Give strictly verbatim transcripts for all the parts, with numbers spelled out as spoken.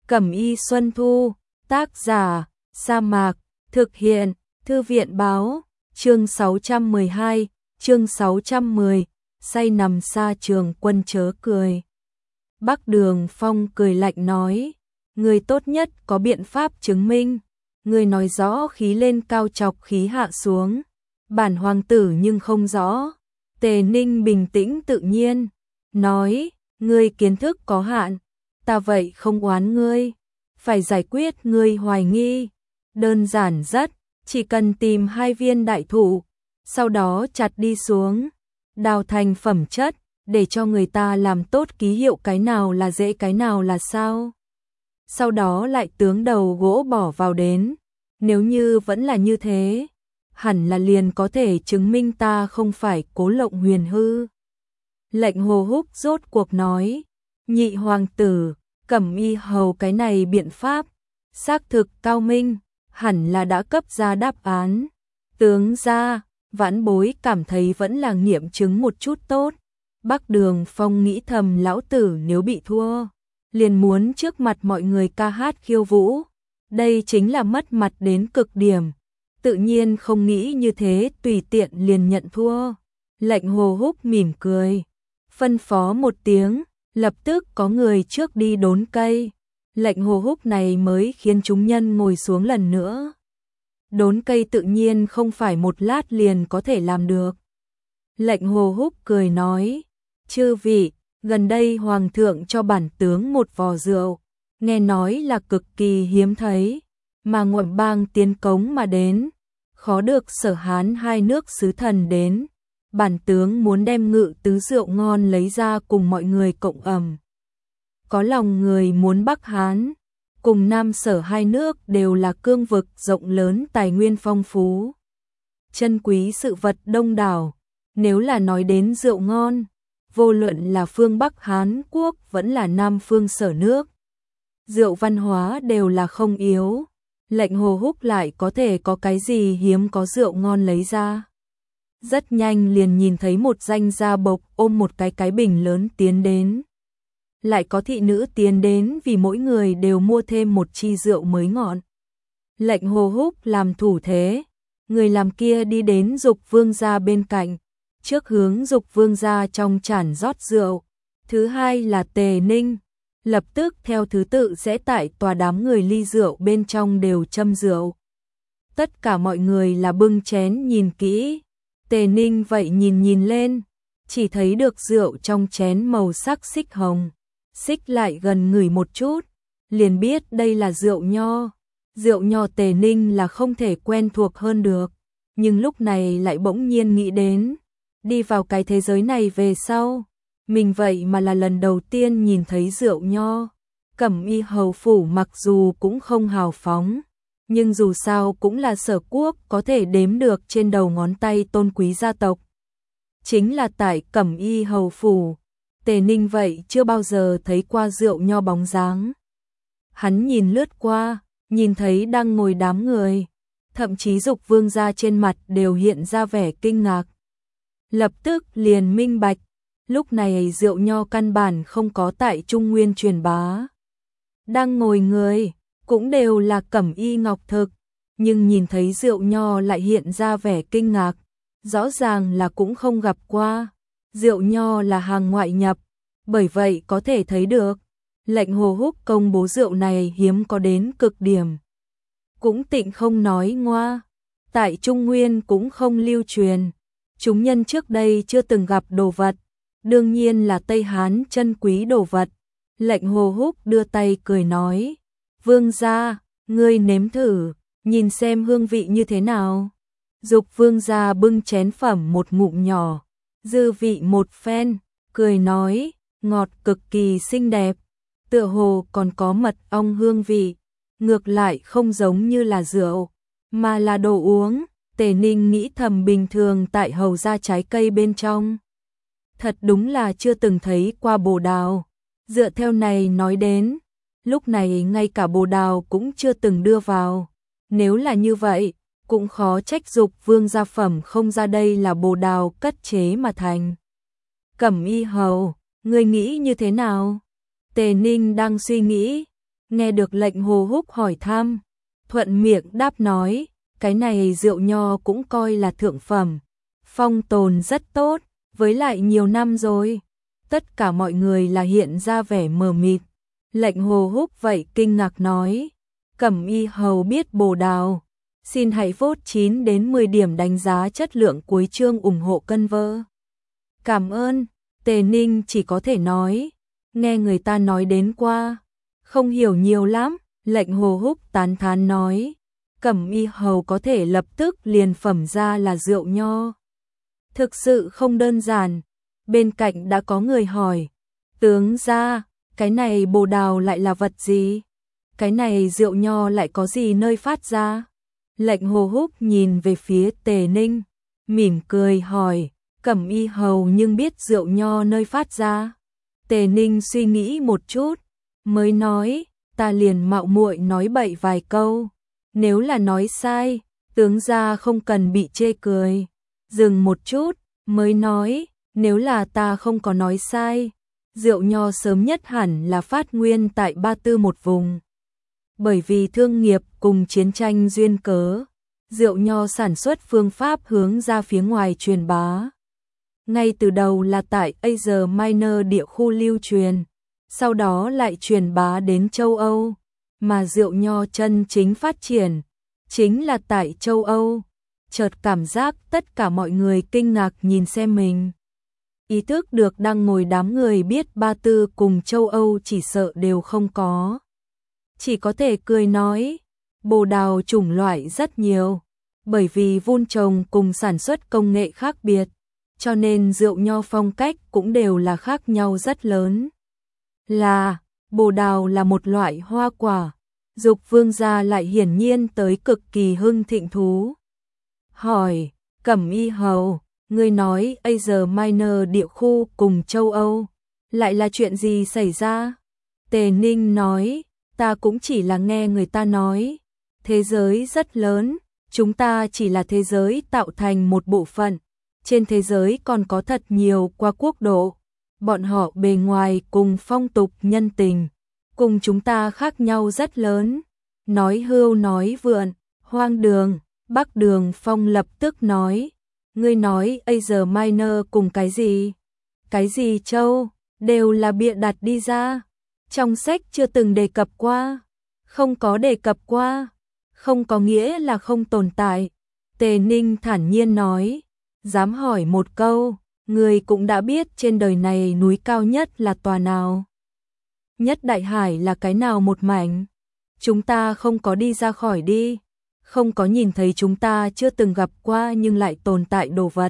Cẩm y Xuân Thu, tác giả, Sa Mạc, thực hiện, Thư viện báo, chương sáu trăm mười hai, chương sáu trăm mười, say nằm xa trường quân chớ cười. Bắc Đường Phong cười lạnh nói, người tốt nhất có biện pháp chứng minh, người nói rõ khí lên cao chọc khí hạ xuống, bản hoàng tử nhưng không rõ. Tề Ninh bình tĩnh tự nhiên, nói, ngươi kiến thức có hạn, ta vậy không oán ngươi, phải giải quyết ngươi hoài nghi, đơn giản rất, chỉ cần tìm hai viên đại thụ, sau đó chặt đi xuống, đào thành phẩm chất, để cho người ta làm tốt ký hiệu cái nào là dễ cái nào là sao. Sau đó lại tướng đầu gỗ bỏ vào đến, nếu như vẫn là như thế, hẳn là liền có thể chứng minh ta không phải Cố Lộng Huyền hư. Lệnh Hồ Húc rốt cuộc nói, nhị hoàng tử, Cẩm y hầu cái này biện pháp, xác thực cao minh, hẳn là đã cấp ra đáp án. Tướng gia, vãn bối cảm thấy vẫn là nghiệm chứng một chút tốt. Bắc Đường Phong nghĩ thầm lão tử nếu bị thua, liền muốn trước mặt mọi người ca hát khiêu vũ. Đây chính là mất mặt đến cực điểm. Tự nhiên không nghĩ như thế tùy tiện liền nhận thua. Lệnh Hồ Húc mỉm cười, phân phó một tiếng, lập tức có người trước đi đốn cây. Lệnh Hồ Húc này mới khiến chúng nhân ngồi xuống lần nữa. Đốn cây tự nhiên không phải một lát liền có thể làm được. Lệnh Hồ Húc cười nói, chư vị, gần đây hoàng thượng cho bản tướng một vò rượu, nghe nói là cực kỳ hiếm thấy, mà ngoại bang tiến cống mà đến, khó được Sở Hán hai nước sứ thần đến, bản tướng muốn đem ngự tứ rượu ngon lấy ra cùng mọi người cộng ẩm. Có lòng người muốn Bắc Hán, cùng Nam Sở hai nước đều là cương vực rộng lớn tài nguyên phong phú, chân quý sự vật đông đảo, nếu là nói đến rượu ngon, vô luận là phương Bắc Hán quốc vẫn là Nam phương Sở nước, rượu văn hóa đều là không yếu. Lệnh Hồ Húc lại có thể có cái gì hiếm có rượu ngon lấy ra. Rất nhanh liền nhìn thấy một danh gia bộc ôm một cái cái bình lớn tiến đến. Lại có thị nữ tiến đến vì mỗi người đều mua thêm một chi rượu mới ngọn. Lệnh Hồ Húc làm thủ thế, người làm kia đi đến Dục Vương gia bên cạnh, trước hướng Dục Vương gia trong chản rót rượu. Thứ hai là Tề Ninh, lập tức theo thứ tự sẽ tại tòa đám người ly rượu bên trong đều châm rượu. Tất cả mọi người là bưng chén nhìn kỹ, Tề Ninh vậy nhìn nhìn lên, chỉ thấy được rượu trong chén màu sắc xích hồng, xích lại gần ngửi một chút, liền biết đây là rượu nho. Rượu nho Tề Ninh là không thể quen thuộc hơn được, nhưng lúc này lại bỗng nhiên nghĩ đến, đi vào cái thế giới này về sau, mình vậy mà là lần đầu tiên nhìn thấy rượu nho. Cẩm y hầu phủ mặc dù cũng không hào phóng, nhưng dù sao cũng là Sở quốc có thể đếm được trên đầu ngón tay tôn quý gia tộc. Chính là tại Cẩm y hầu phủ, Tề Ninh vậy chưa bao giờ thấy qua rượu nho bóng dáng. Hắn nhìn lướt qua, nhìn thấy đang ngồi đám người, thậm chí Dục Vương gia trên mặt đều hiện ra vẻ kinh ngạc. Lập tức liền minh bạch, lúc này rượu nho căn bản không có tại Trung Nguyên truyền bá. Đang ngồi người, cũng đều là cẩm y ngọc thực, nhưng nhìn thấy rượu nho lại hiện ra vẻ kinh ngạc, rõ ràng là cũng không gặp qua. Rượu nho là hàng ngoại nhập, bởi vậy có thể thấy được, lệnh Hồ Húc công bố rượu này hiếm có đến cực điểm. Cũng tịnh không nói ngoa, tại Trung Nguyên cũng không lưu truyền, chúng nhân trước đây chưa từng gặp đồ vật, đương nhiên là Tây Hán chân quý đồ vật. Lệnh Hồ Húc đưa tay cười nói, Vương gia, ngươi nếm thử, nhìn xem hương vị như thế nào. Dục Vương gia bưng chén phẩm một ngụm nhỏ, dư vị một phen, cười nói, ngọt cực kỳ xinh đẹp, tựa hồ còn có mật ong hương vị, ngược lại không giống như là rượu, mà là đồ uống. Tề Ninh nghĩ thầm bình thường tại hầu ra trái cây bên trong, thật đúng là chưa từng thấy qua bồ đào. Dựa theo này nói đến, lúc này ngay cả bồ đào cũng chưa từng đưa vào. Nếu là như vậy, cũng khó trách Dục Vương gia phẩm không ra đây là bồ đào cất chế mà thành. Cẩm y hầu, ngươi nghĩ như thế nào? Tề Ninh đang suy nghĩ, Nghe được lệnh Hồ Húc hỏi thăm, thuận miệng đáp nói, cái này rượu nho cũng coi là thượng phẩm, phong tồn rất tốt, với lại nhiều năm rồi. Tất cả mọi người là hiện ra vẻ mờ mịt. Lệnh Hồ Húc vậy kinh ngạc nói, Cẩm Y hầu biết bồ đào, xin hãy vote chín đến mười điểm đánh giá chất lượng cuối chương ủng hộ cân vơ. Cảm ơn. Tề Ninh chỉ có thể nói, nghe người ta nói đến qua, không hiểu nhiều lắm. Lệnh Hồ Húc tán thán nói, Cẩm Y hầu có thể lập tức liền phẩm ra là rượu nho, thực sự không đơn giản. Bên cạnh đã có người hỏi, tướng gia, cái này bồ đào lại là vật gì? Cái này rượu nho lại có gì nơi phát ra? Lệnh Hồ Húc nhìn về phía Tề Ninh, mỉm cười hỏi, Cẩm Y hầu nhưng biết rượu nho nơi phát ra. Tề Ninh suy nghĩ một chút, mới nói, ta liền mạo muội nói bậy vài câu. Nếu là nói sai, tướng gia không cần bị chê cười. Dừng một chút, mới nói, nếu là ta không có nói sai, rượu nho sớm nhất hẳn là phát nguyên tại Ba Tư một vùng. Bởi vì thương nghiệp cùng chiến tranh duyên cớ, rượu nho sản xuất phương pháp hướng ra phía ngoài truyền bá. Ngay từ đầu là tại Asia Minor địa khu lưu truyền, sau đó lại truyền bá đến châu Âu, mà rượu nho chân chính phát triển, chính là tại châu Âu. Chợt cảm giác tất cả mọi người kinh ngạc nhìn xem mình. Ý thức được đang ngồi đám người biết Ba Tư cùng châu Âu chỉ sợ đều không có. Chỉ có thể cười nói, bồ đào chủng loại rất nhiều, bởi vì vun trồng cùng sản xuất công nghệ khác biệt, cho nên rượu nho phong cách cũng đều là khác nhau rất lớn. Là, bồ đào là một loại hoa quả, Dục Vương gia lại hiển nhiên tới cực kỳ hưng thịnh thú. Hỏi, Cẩm Y hầu, ngươi nói Asia Minor địa khu cùng châu Âu, lại là chuyện gì xảy ra? Tề Ninh nói, ta cũng chỉ là nghe người ta nói, thế giới rất lớn, chúng ta chỉ là thế giới tạo thành một bộ phận, trên thế giới còn có thật nhiều qua quốc độ, bọn họ bề ngoài cùng phong tục nhân tình, cùng chúng ta khác nhau rất lớn. Nói hưu nói vượn, hoang đường. Bắc Đường Phong lập tức nói, ngươi nói Asia Minor cùng cái gì? Cái gì châu? Đều là bịa đặt đi ra. Trong sách chưa từng đề cập qua. Không có đề cập qua. Không có nghĩa là không tồn tại. Tề Ninh thản nhiên nói, dám hỏi một câu, người cũng đã biết trên đời này núi cao nhất là tòa nào? Nhất Đại Hải là cái nào một mảnh? Chúng ta không có đi ra khỏi đi. Không có nhìn thấy chúng ta chưa từng gặp qua nhưng lại tồn tại đồ vật.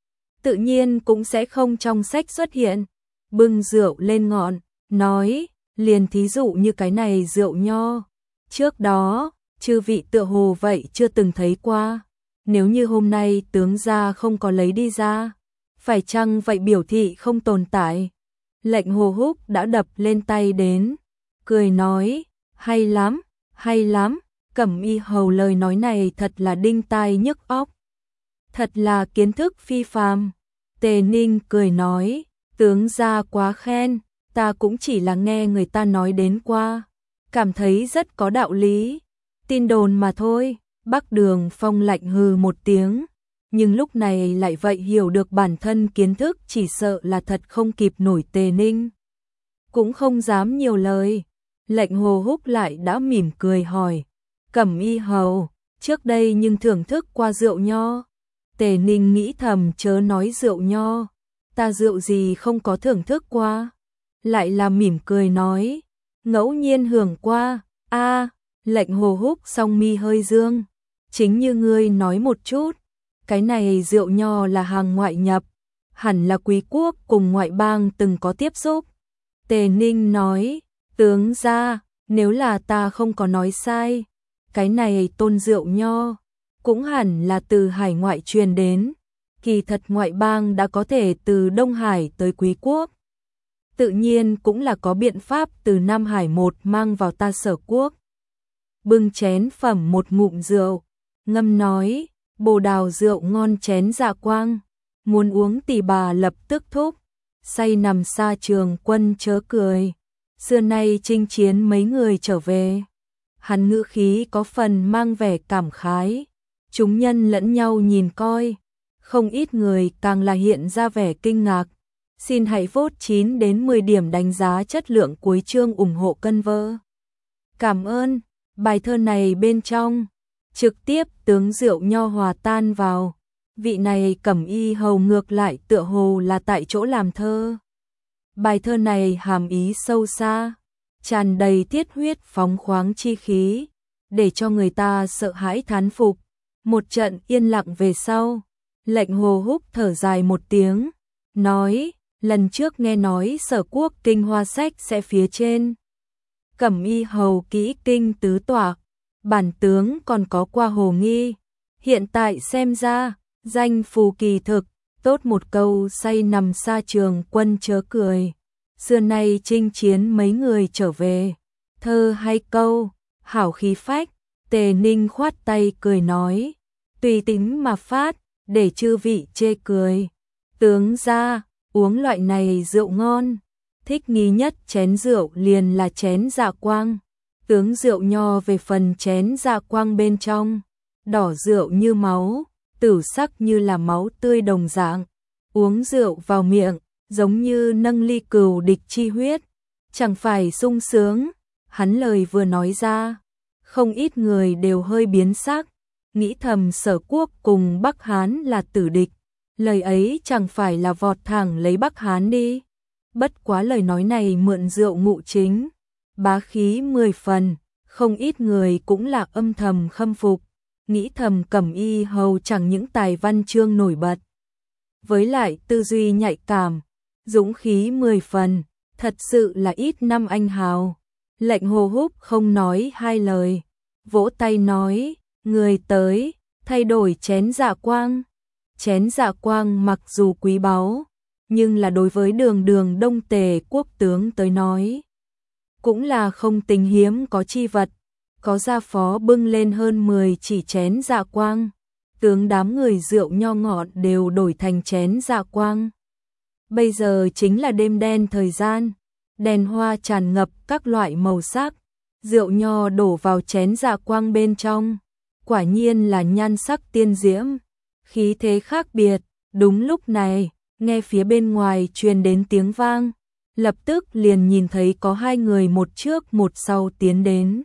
Tự nhiên cũng sẽ không trong sách xuất hiện. Bưng rượu lên ngọn, nói, liền thí dụ như cái này rượu nho. Trước đó, chư vị tựa hồ vậy chưa từng thấy qua. Nếu như hôm nay tướng gia không có lấy đi ra, phải chăng vậy biểu thị không tồn tại? Lệnh Hồ Húc đã đập lên tay đến, cười nói, hay lắm, hay lắm. Cẩm Y hầu lời nói này thật là đinh tai nhức óc, thật là kiến thức phi phàm. Tề Ninh cười nói, tướng gia quá khen, ta cũng chỉ là nghe người ta nói đến qua, cảm thấy rất có đạo lý, tin đồn mà thôi. Bắc Đường Phong lạnh hừ một tiếng, nhưng lúc này lại vậy hiểu được bản thân kiến thức chỉ sợ là thật không kịp nổi. Tề Ninh cũng không dám nhiều lời. Lệnh Hồ Húc lại đã mỉm cười hỏi, Cẩm Y hầu, trước đây nhưng thưởng thức qua rượu nho? Tề Ninh nghĩ thầm, chớ nói rượu nho, ta rượu gì không có thưởng thức qua. Lại là mỉm cười nói, ngẫu nhiên hưởng qua. A, Lệnh Hồ Húc song mi hơi dương, chính như ngươi nói một chút, cái này rượu nho là hàng ngoại nhập, hẳn là quý quốc cùng ngoại bang từng có tiếp xúc. Tề Ninh nói, tướng gia, nếu là ta không có nói sai, cái này tôn rượu nho cũng hẳn là từ hải ngoại truyền đến. Kỳ thật ngoại bang đã có thể từ Đông Hải tới quý quốc, tự nhiên cũng là có biện pháp từ Nam Hải một mang vào ta Sở quốc. Bưng chén phẩm một ngụm rượu, ngâm nói, bồ đào rượu ngon chén dạ quang, muốn uống tỷ bà lập tức thúc, say nằm xa Trường Quân chớ cười. xưa nay chinh chiến mấy người trở về. Hắn ngữ khí có phần mang vẻ cảm khái, chúng nhân lẫn nhau nhìn coi, không ít người càng là hiện ra vẻ kinh ngạc. Xin hãy vote chín đến mười điểm đánh giá chất lượng cuối chương ủng hộ cân vơ. Cảm ơn, bài thơ này bên trong, trực tiếp tướng rượu nho hòa tan vào, vị này Cẩm Y hầu ngược lại tựa hồ là tại chỗ làm thơ. Bài thơ này hàm ý sâu xa, tràn đầy thiết huyết phóng khoáng chi khí, để cho người ta sợ hãi thán phục. Một trận yên lặng về sau, Lệnh Hồ Húc thở dài một tiếng, nói, lần trước nghe nói Sở Quốc kinh hoa sách sẽ phía trên. Cẩm Y hầu kỹ kinh tứ tọa, bản tướng còn có qua hồ nghi, hiện tại xem ra, danh phù kỳ thực, tốt một câu say nằm xa trường quân chớ cười. Xưa nay chinh chiến mấy người trở về, thơ hay câu, hảo khí phách. Tề Ninh khoát tay cười nói, tùy tính mà phát, để chư vị chê cười. Tướng gia, uống loại này rượu ngon, thích nghi nhất chén rượu liền là chén Dạ Quang. Tướng rượu nho về phần chén Dạ Quang bên trong, đỏ rượu như máu, tử sắc như là máu tươi đồng dạng. Uống rượu vào miệng, giống như nâng ly cừu địch chi huyết, chẳng phải sung sướng. Hắn lời vừa nói ra, không ít người đều hơi biến sắc, nghĩ thầm Sở Quốc cùng Bắc Hán là tử địch, lời ấy chẳng phải là vọt thẳng lấy Bắc Hán đi. Bất quá lời nói này mượn rượu ngụ chính, bá khí mười phần, không ít người cũng là âm thầm khâm phục, nghĩ thầm Cẩm Y hầu chẳng những tài văn chương nổi bật, với lại tư duy nhạy cảm, dũng khí mười phần, thật sự là ít năm anh hào. Lệnh Hồ Húc không nói hai lời, vỗ tay nói, người tới, thay đổi chén Dạ Quang. Chén Dạ Quang mặc dù quý báu, nhưng là đối với đường đường Đông Tề quốc tướng tới nói, cũng là không tính hiếm có chi vật. Có gia phó bưng lên hơn mười chỉ chén Dạ Quang, tướng đám người rượu nho ngọt đều đổi thành chén Dạ Quang. Bây giờ chính là đêm đen thời gian, đèn hoa tràn ngập các loại màu sắc, rượu nho đổ vào chén Dạ Quang bên trong, quả nhiên là nhan sắc tiên diễm, khí thế khác biệt. Đúng lúc này, nghe phía bên ngoài truyền đến tiếng vang, lập tức liền nhìn thấy có hai người một trước một sau tiến đến,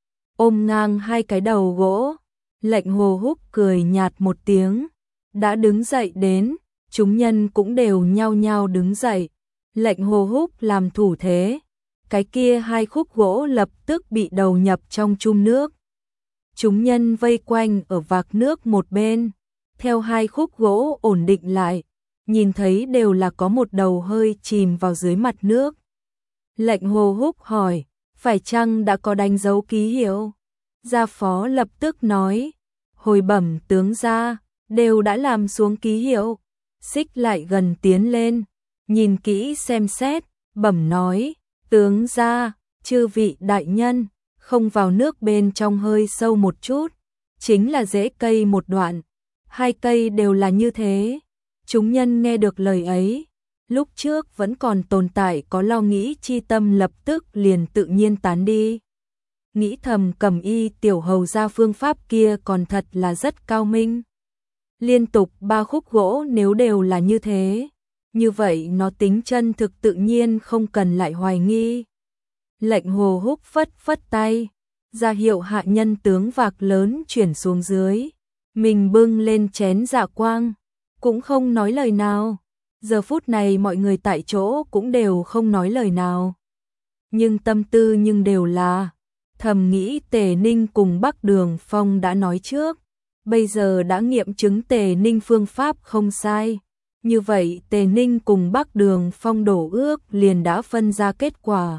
ôm ngang hai cái đầu gỗ. Lệnh Hồ Húc cười nhạt một tiếng, đã đứng dậy đến, chúng nhân cũng đều nhao nhao đứng dậy. Lệnh Hồ Húc làm thủ thế, cái kia hai khúc gỗ lập tức bị đầu nhập trong chum nước. Chúng nhân vây quanh ở vạc nước một bên, theo hai khúc gỗ ổn định lại, nhìn thấy đều là có một đầu hơi chìm vào dưới mặt nước. Lệnh Hồ Húc hỏi, phải chăng đã có đánh dấu ký hiệu? Gia phó lập tức nói, hồi bẩm tướng gia, đều đã làm xuống ký hiệu. Xích lại gần tiến lên, nhìn kỹ xem xét, bẩm nói, tướng gia, chư vị đại nhân, không vào nước bên trong hơi sâu một chút, chính là rễ cây một đoạn, hai cây đều là như thế. Chúng nhân nghe được lời ấy, lúc trước vẫn còn tồn tại có lo nghĩ chi tâm lập tức liền tự nhiên tán đi. Nghĩ thầm Cẩm Y tiểu hầu gia phương pháp kia còn thật là rất cao minh. Liên tục ba khúc gỗ nếu đều là như thế, như vậy nó tính chân thực tự nhiên không cần lại hoài nghi. Lệnh Hồ Húc phất phất tay, ra hiệu hạ nhân tướng vạc lớn chuyển xuống dưới, mình bưng lên chén Dạ Quang, cũng không nói lời nào. Giờ phút này mọi người tại chỗ cũng đều không nói lời nào, nhưng tâm tư nhưng đều là thầm nghĩ Tề Ninh cùng Bắc Đường Phong đã nói trước, bây giờ đã nghiệm chứng Tề Ninh phương pháp không sai, như vậy Tề Ninh cùng Bắc Đường Phong đổ ước liền đã phân ra kết quả.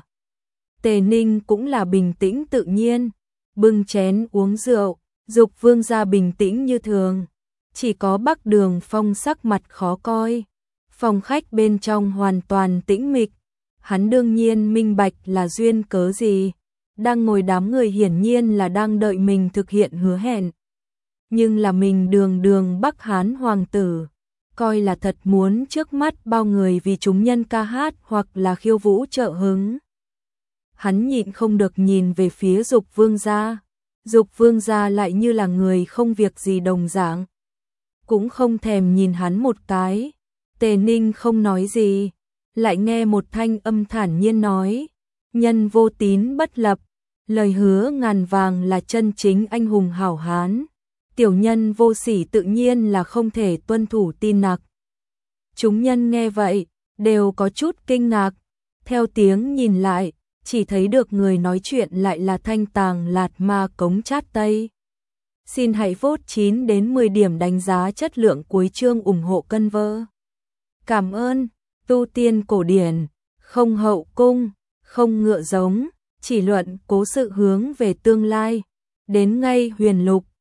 Tề Ninh cũng là bình tĩnh tự nhiên, bưng chén uống rượu, dục vương gia bình tĩnh như thường, chỉ có Bắc Đường Phong sắc mặt khó coi. Phòng khách bên trong hoàn toàn tĩnh mịch, hắn đương nhiên minh bạch là duyên cớ gì, đang ngồi đám người hiển nhiên là đang đợi mình thực hiện hứa hẹn. Nhưng là mình đường đường Bắc Hán hoàng tử, coi là thật muốn trước mắt bao người vì chúng nhân ca hát hoặc là khiêu vũ trợ hứng. hắn nhịn không được nhìn về phía Dục Vương gia. Dục Vương gia lại như là người không việc gì đồng dạng, cũng không thèm nhìn hắn một cái. Tề Ninh không nói gì, lại nghe một thanh âm thản nhiên nói: nhân vô tín bất lập, lời hứa ngàn vàng là chân chính anh hùng hảo hán. Tiểu nhân vô sỉ tự nhiên là không thể tuân thủ tin nặc. Chúng nhân nghe vậy, đều có chút kinh ngạc, theo tiếng nhìn lại, chỉ thấy được người nói chuyện lại là Thanh Tàng Lạt Ma Cống Chát Tây. Xin hãy vote chín đến mười điểm đánh giá chất lượng cuối chương ủng hộ cân vơ. Cảm ơn. Tu tiên cổ điển, không hậu cung, không ngựa giống, chỉ luận cố sự hướng về tương lai. Đến ngay huyền lục,